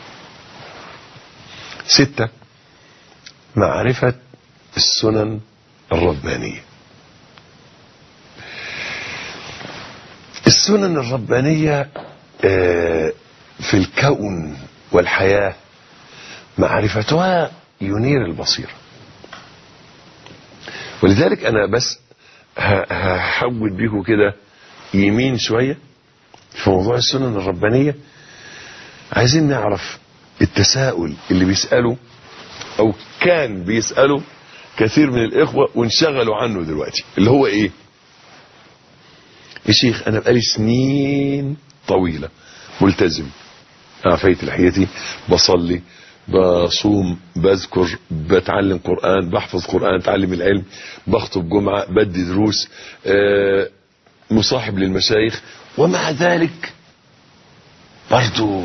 6، معرفة السنن الربانية. السنن الربانية في الكون والحياة معرفتها ينير البصيرة. ولذلك انا بس هحود بيكم كده يمين شوية في موضوع السنن الربانية. عايزين نعرف التساؤل اللي بيسأله او كان بيسأله كثير من الاخوة وانشغلوا عنه دلوقتي، اللي هو ايه؟ يا شيخ انا بقالي سنين طويلة ملتزم، عفيت لحيتي، بصلي، بصوم، بذكر، بتعلم قرآن، بحفظ قرآن، اتعلم العلم، بخطب جمعة، بدي دروس، مصاحب للمشايخ، ومع ذلك برضو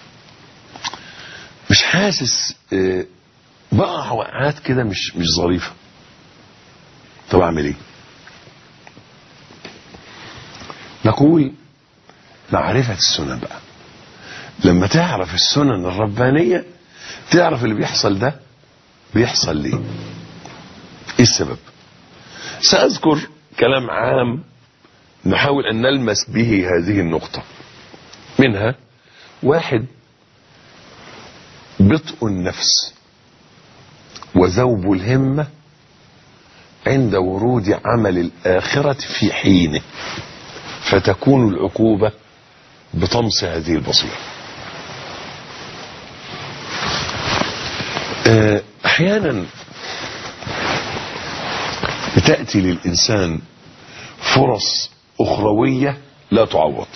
مش حاسس، بقع وقعات كده مش ظريفة. طب اعمل ايه؟ نقول معرفة السنن بقى. لما تعرف السنن الربانية تعرف اللي بيحصل ده بيحصل ليه، ايه السبب. سأذكر كلام عام نحاول ان نلمس به هذه النقطة. منها: 1، بطء النفس وذوب الهمة عند ورود عمل الآخرة في حينه، فتكون العقوبة بطمس هذه البصيرة. احيانا بتأتي للإنسان فرص أخروية لا تعوض،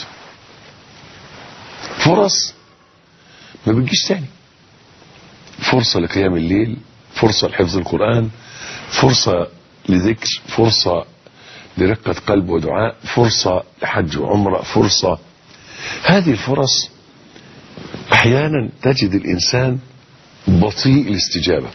فرص ما بتجيش تاني. فرصة لقيام الليل، فرصة لحفظ القرآن، فرصة لذكر، فرصة لرقة قلب ودعاء، فرصة لحج وعمرة، فرصة. هذه الفرص احيانا تجد الانسان بطيء الاستجابة،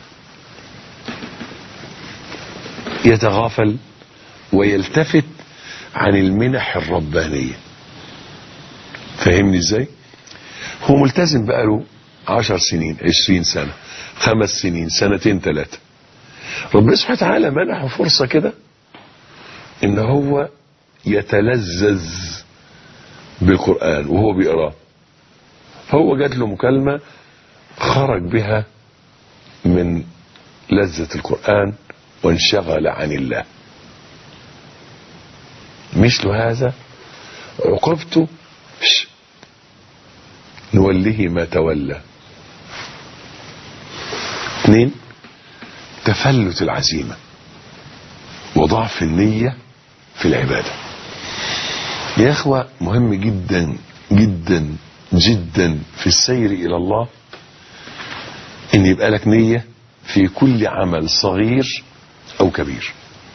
يتغافل ويلتفت عن المنح الربانية. فهمني ازاي؟ هو ملتزم بقاله 10 سنين، 20 سنة، 5 سنين، 2 3 سنين. ربنا سبحانه وتعالى منحه فرصة كده ان هو يتلذذ بالقرآن وهو بيقراه. هو جات له مكالمة خرج بها من لذة القرآن وانشغل عن الله. مثل هذا عقبته نوله ما تولى. 2، تفلت العزيمة وضعف النية في العبادة. يا اخوة مهم جدا جدا جدا في السير الى الله ان يبقى لك نية في كل عمل صغير او كبير.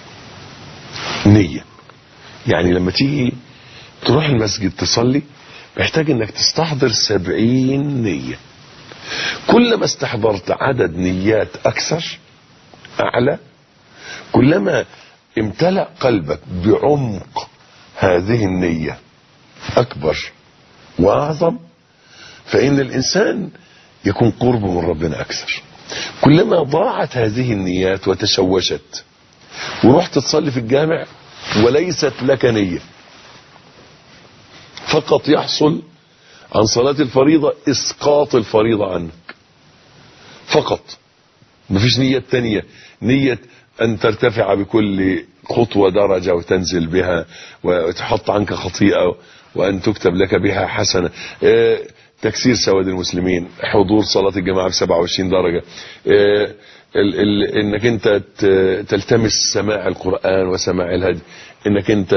نية يعني لما تيجي تروح المسجد تصلي محتاج انك تستحضر 70 نية. كلما استحضرت عدد نيات اكثر اعلى، كلما امتلأ قلبك بعمق هذه النية اكبر واعظم، فان الانسان يكون قربه من ربنا اكثر. كلما ضاعت هذه النيات وتشوشت ورحت تصلي في الجامع وليست لك نية، فقط يحصل عن صلاة الفريضة اسقاط الفريضة عنك فقط، مفيش نية تانية، نية ان ترتفع بكل خطوة درجة وتنزل بها وتحط عنك خطيئة وان تكتب لك بها حسنة، تكسير سواد المسلمين، حضور صلاة الجماعة ب27 درجة، انك انت تلتمس سماع القرآن وسماع الهدي، انك انت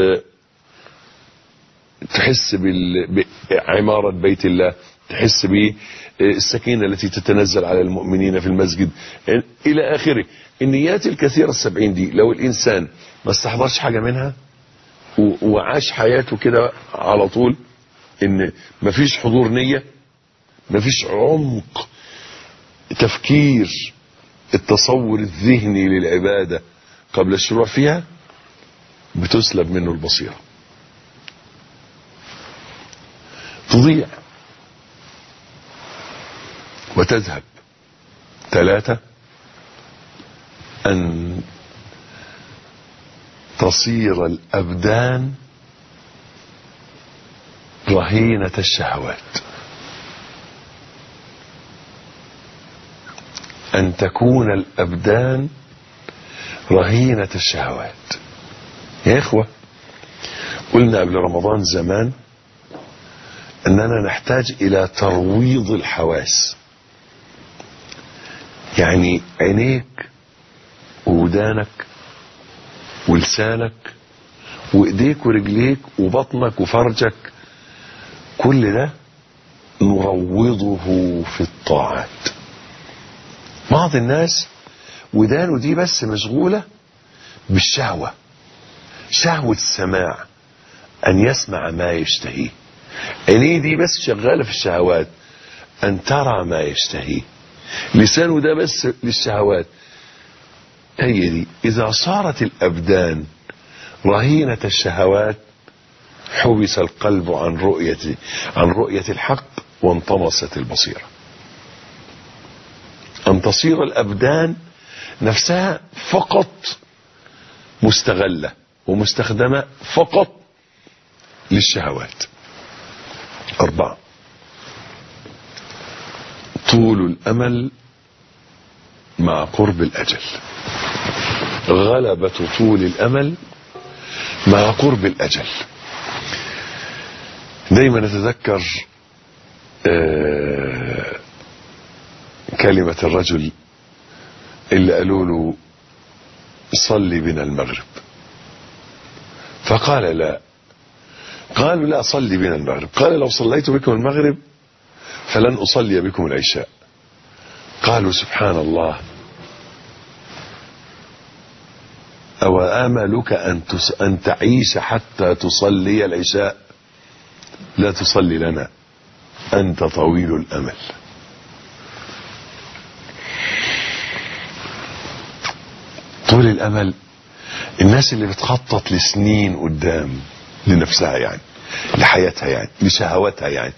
تحس بعمارة بيت الله، تحس بالسكينة التي تتنزل على المؤمنين في المسجد الى اخره. النيات الكثيرة 70 دي لو الانسان ما استحضرش حاجة منها وعاش حياته كده على طول، ان مفيش حضور نية، مفيش عمق تفكير التصور الذهني للعبادة قبل الشروع فيها، بتسلب منه البصيرة، تضيع وتذهب. 3 أن تصير الأبدان رهينة الشهوات، أن تكون الأبدان رهينة الشهوات. يا إخوة، قلنا قبل رمضان زمان أننا نحتاج إلى ترويض الحواس، يعني عينيك وودانك ولسانك وإيديك ورجليك وبطنك وفرجك، كل ده نروضه في الطاعات. بعض الناس ودانه دي بس مشغولة بالشهوة، شهوة السماع، أن يسمع ما يشتهيه. عينيه دي بس شغالة في الشهوات، أن ترى ما يشتهيه. لسانه ده بس للشهوات. هي دي. إذا صارت الأبدان رهينة الشهوات حبس القلب عن رؤية الحق وانطمست البصيرة. أن تصير الأبدان نفسها فقط مستغلة ومستخدمة فقط للشهوات. 4 طول الأمل مع قرب الأجل. غلبة طول الأمل مع قرب الأجل. دايما نتذكر كلمة الرجل اللي قالوا له صلي بنا المغرب، فقال لا. قالوا لا صلي بنا المغرب. قال لو صليت بكم المغرب فلن أصلي بكم العشاء. قالوا سبحان الله، أو آملك أن تعيش حتى تصلي العشاء؟ لا تصلي لنا، أنت طويل الأمل. طول الأمل الناس اللي بتخطط لسنين قدام لنفسها، يعني لحياتها، يعني لشهواتها، يعني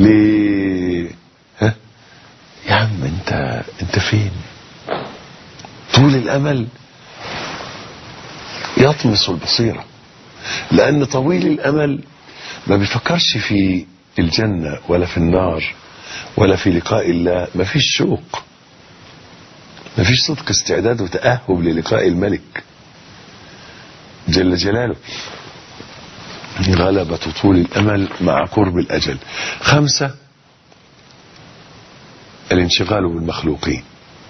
يا عم انت فين؟ طول الأمل يطمس البصيرة، لأن طويل الأمل ما بيفكرش في الجنة ولا في النار ولا في لقاء الله. ما فيش شوق، ما فيش صدق استعداد وتأهب للقاء الملك جل جلاله. غلبة طول الأمل مع قرب الأجل. 5 الانشغال بالمخلوقين.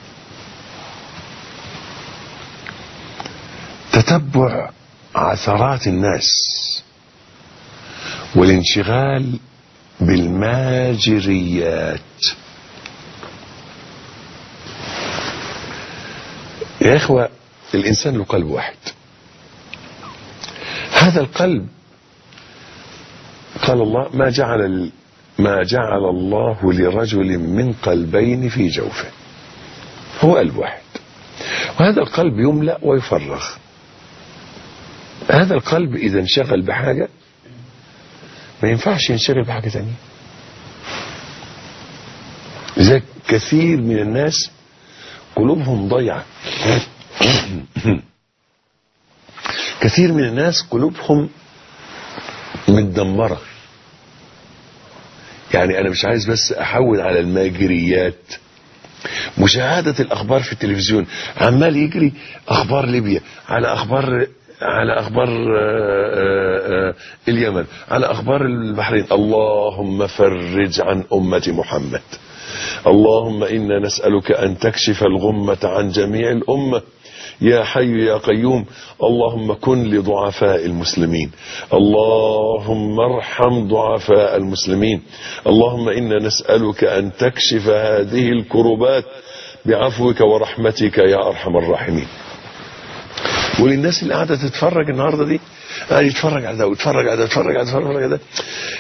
تتبع عثرات الناس والانشغال بالماجريات. يا إخوة، الإنسان له قلب واحد. هذا القلب قال الله ما جعل الله لرجل من قلبين في جوفه. هو قلب واحد، وهذا القلب يملأ ويفرغ. هذا القلب إذا انشغل بحاجة ما ينفعش ينشغل بحاجة تانية. لذلك كثير من الناس قلوبهم ضيعة. كثير من الناس قلوبهم متدمرة. يعني أنا مش عايز بس أحول على الماجريات، مشاهدة الأخبار في التلفزيون، عمال يجري أخبار ليبيا، على أخبار اليمن، على أخبار البحرين. اللهم فرج عن أمة محمد، اللهم إنا نسألك أن تكشف الغمة عن جميع الأمة يا حي يا قيوم. اللهم كن لضعفاء المسلمين، اللهم ارحم ضعفاء المسلمين. اللهم إنا نسألك أن تكشف هذه الكربات بعفوك ورحمتك يا أرحم الراحمين. وللناس اللي قاعدة تتفرج النهاردة دي، قاعد يتفرج على ده ويتفرج على ده يتفرج على ده،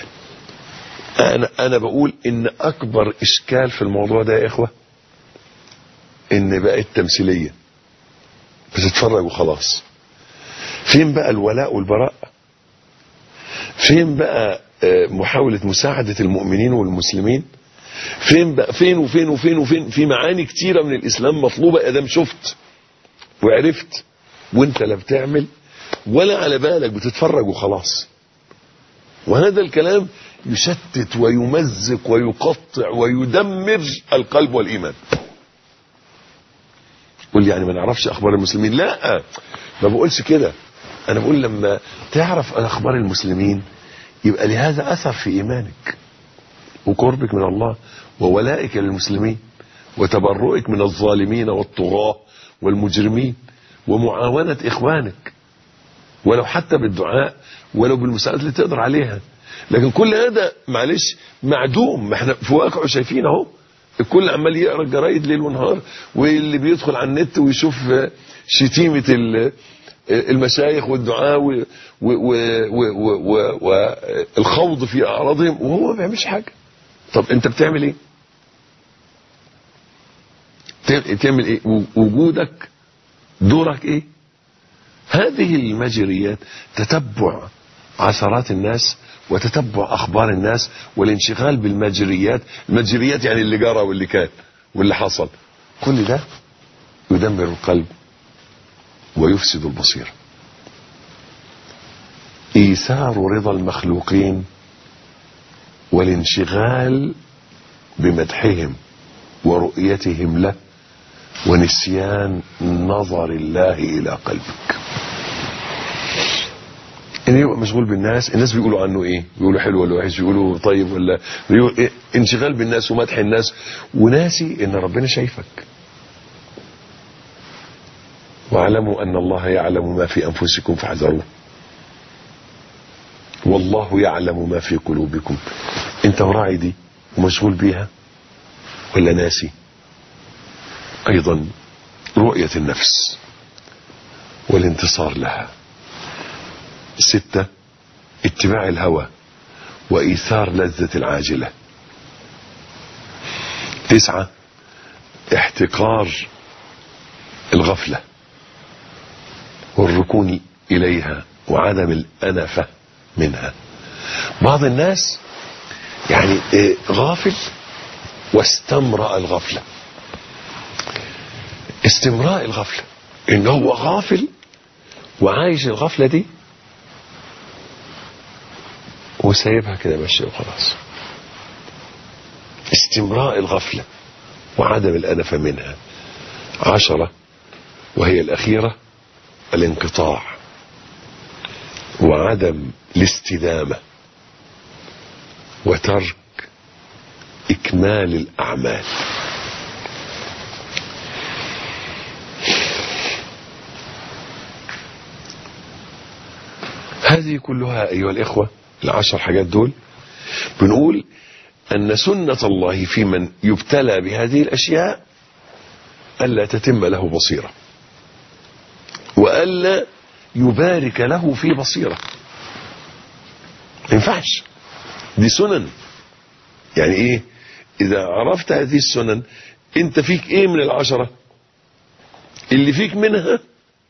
أنا بقول إن أكبر إشكال في الموضوع ده يا إخوة إن بقت تمثيلية، بتتفرج وخلاص. فين بقى الولاء والبراء؟ فين بقى محاولة مساعدة المؤمنين والمسلمين؟ فين بقى فين وفين وفين وفين؟ في معاني كتيرة من الإسلام مطلوبة إذا شفت وعرفت، وانت لا بتعمل ولا على بالك، بتتفرج وخلاص. وهذا الكلام يشتت ويمزق ويقطع ويدمر القلب والإيمان. قل يعني ما نعرفش أخبار المسلمين؟ لا، ما بقولش كده. أنا بقول لما تعرف أخبار المسلمين يبقى لهذا أثر في إيمانك وقربك من الله وولائك للمسلمين وتبرؤك من الظالمين والطغاة والمجرمين ومعاونة إخوانك، ولو حتى بالدعاء ولو بالمساعدة اللي تقدر عليها. لكن كل هذا معلش معدوم. ما احنا في واقعه شايفين اهو، الكل عمال يقرا الجرايد ليل ونهار، واللي بيدخل على النت ويشوف شتيمة المشايخ والدعاء والخوض في أعراضهم وهو ما بيعملش حاجة. طب انت بتعمل ايه؟ تعمل ايه؟ وجودك دورك ايه؟ هذه المجريات تتبع عثرات الناس وتتبع أخبار الناس والانشغال بالمجريات. المجريات يعني اللي جرى واللي كان واللي حصل، كل ده يدمر القلب ويفسد البصيرة. إيثار رضا المخلوقين والانشغال بمدحهم ورؤيتهم له ونسيان نظر الله إلى قلبك. إن يبقى مشغول بالناس، الناس بيقولوا عنه إيه، بيقولوا حلو ولا وحش، بيقولوا طيب ولا بيقولوا إيه، انشغال بالناس ومدح الناس وناسي إن ربنا شايفك. واعلموا أن الله يعلم ما في أنفسكم فاحذروه والله يعلم ما في قلوبكم. أنت وراعي دي ومشغول بيها ولا ناسي؟ أيضا رؤية النفس والانتصار لها. 6 اتباع الهوى وإيثار لذة العاجلة. 9 احتقار الغفلة والركون إليها وعدم الأنفة منها. بعض الناس يعني غافل واستمرأ الغفلة. استمراء الغفلة إن هو غافل وعايش الغفلة دي وسايبها كده ماشية وخلاص. استمراء الغفلة وعدم الأنفة منها. 10 وهي الأخيرة الانقطاع وعدم الاستدامة وترك إكمال الأعمال. هذه كلها أيها الإخوة، 10 حاجات دول، بنقول أن سنة الله في من يبتلى بهذه الأشياء ألا تتم له بصيرة وألا يبارك له في بصيرة. ما ينفعش، دي سنن. يعني إيه؟ إذا عرفت هذه السنن أنت فيك إيه من 10 اللي فيك منها؟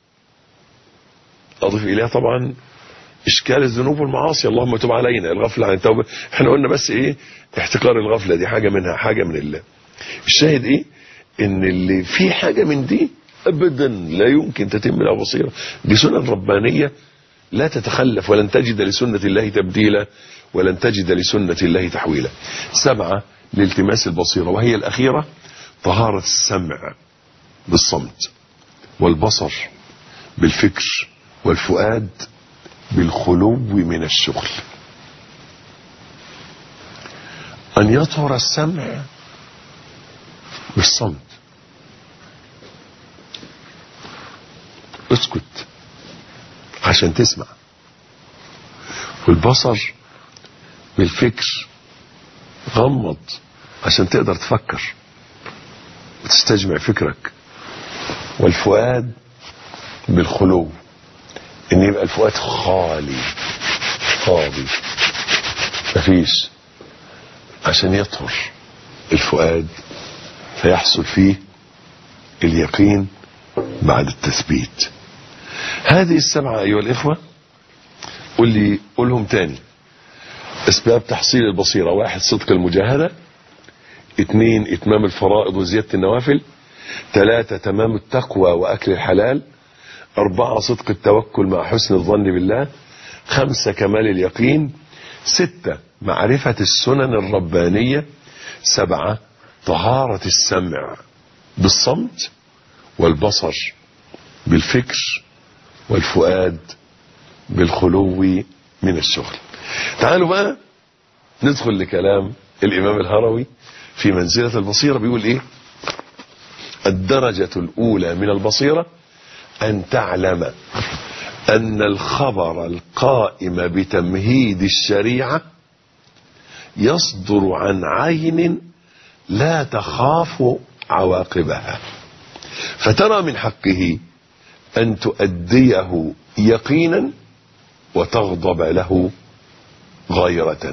أضيف إليها طبعا إشكال الذنوب والمعاصي، اللهم تب علينا، الغفلة عن التوبة. احنا قلنا بس إيه؟ احتقار الغفلة دي حاجة منها، حاجة من الله. الشاهد إيه؟ إن اللي فيه حاجة من دي أبدا لا يمكن تتم له بصيرة. دي سنة ربانية لا تتخلف، ولن تجد لسنة الله تبديلا ولن تجد لسنة الله تحويلا. 7 لالتماس البصيرة وهي الأخيرة طهارة السمع بالصمت والبصر بالفكر والفؤاد بالخلو من الشغل. أن يطهر السمع بالصمت. اسكت عشان تسمع. والبصر بالفكر، غمض عشان تقدر تفكر وتستجمع فكرك. والفؤاد بالخلو، ان يبقى الفؤاد خالي فاضي مفيش، عشان يطهر الفؤاد فيحصل فيه اليقين بعد التثبيت. هذه السبعة ايها الاخوة قولهم تاني. اسباب تحصيل البصيرة: 1 صدق المجاهدة، 2 اتمام الفرائض وزيادة النوافل، 3 تمام التقوى واكل الحلال، 4 صدق التوكل مع حسن الظن بالله، 5 كمال اليقين، 6 معرفة السنن الربانية، 7 طهارة السمع بالصمت، والبصر بالفكر، والفؤاد بالخلو من الشغل. تعالوا بقى ندخل لكلام الإمام الهروي في منزلة البصيرة. بيقول ايه؟ الدرجة الأولى من البصيرة أن تعلم أن الخبر القائم بتمهيد الشريعة يصدر عن عين لا تخاف عواقبها، فترى من حقه أن تؤديه يقينا وتغضب له غيرة.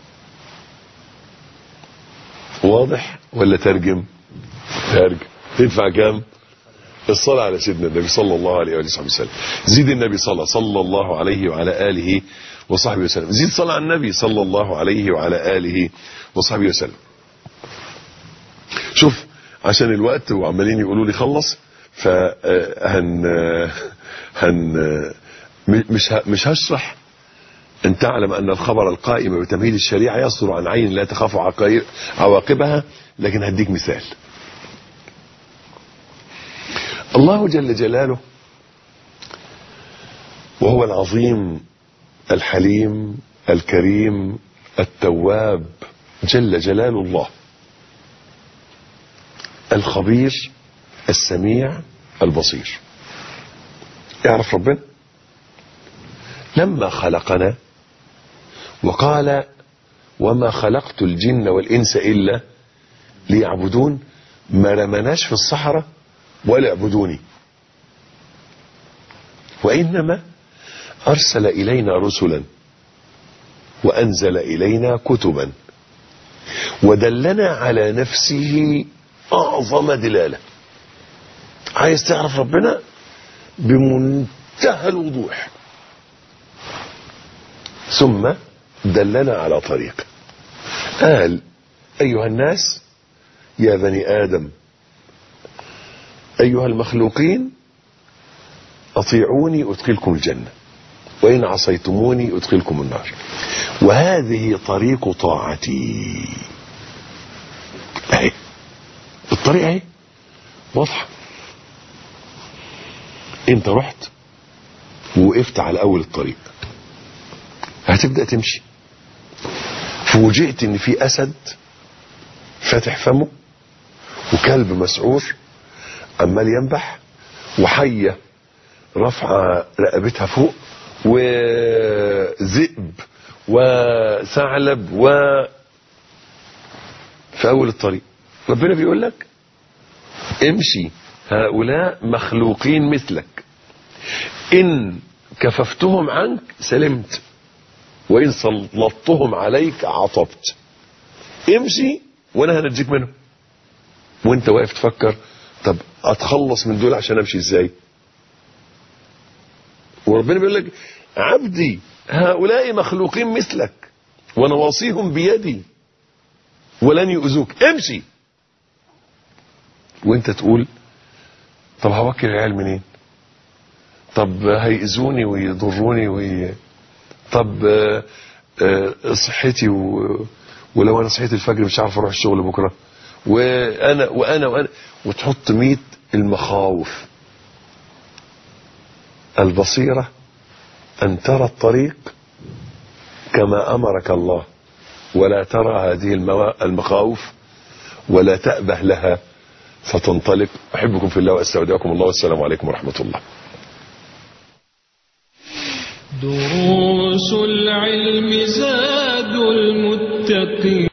واضح ولا ترجم؟ تدفع كام؟ الصلاة على سيدنا النبي صلى الله عليه وآله وسلم. زيد النبي صلى الله عليه وعلى آله وصحبه وسلم. زيد صلاة على النبي صلى الله عليه وعلى آله وصحبه وسلم. شوف عشان الوقت وعمالين يقولوا لي خلص، مش هشرح. أن تعلم أن الخبر القائم بتمهيد الشريعة يصدر عن عين لا تخاف عواقبها، لكن هديك مثال. الله جل جلاله وهو العظيم الحليم الكريم التواب جل جلال الله، الخبير السميع البصير. اعرف ربنا لما خلقنا وقال وما خلقت الجن والإنس إلا ليعبدون، ما رمناش في الصحراء ولا اعبدوني، وإنما أرسل إلينا رسلا وأنزل إلينا كتبا ودلنا على نفسه أعظم دلالة. عايز تعرف ربنا بمنتهى الوضوح، ثم دلنا على طريق. قال أيها الناس، يا بني آدم، أيها المخلوقين، أطيعوني أدخلكم الجنة، وإن عصيتموني أدخلكم النار، وهذه طريق طاعتي. أهي الطريقة اهي واضحة. انت رحت ووقفت على أول الطريق، هتبدأ تمشي، فوجئت ان في أسد فاتح فمه، وكلب مسعور عمال ينبح، وحية رفع رقبتها فوق، وذئب وثعلب في أول الطريق. ربنا بيقول لك امشي، هؤلاء مخلوقين مثلك، إن كففتهم عنك سلمت، وإن سلطتهم عليك عطبت. امشي وانا هنجيك منهم. وانت واقف تفكر طب اتخلص من دول عشان امشي ازاي؟ وربنا بيقول لك عبدي هؤلاء مخلوقين مثلك ونواصيهم بيدي ولن يؤذوك، امشي. وانت تقول طب هوكل العيال منين؟ طب هيأذوني ويضروني طب صحتي ولو انا صحيت الفجر مش عارف اروح الشغل بكره، وانا وتحط 100 المخاوف. البصيرة ان ترى الطريق كما امرك الله، ولا ترى هذه المخاوف ولا تأبه لها فتنطلق. أحبكم في الله وأستودعكم الله، والسلام عليكم ورحمة الله. دروس العلم زاد المتقين.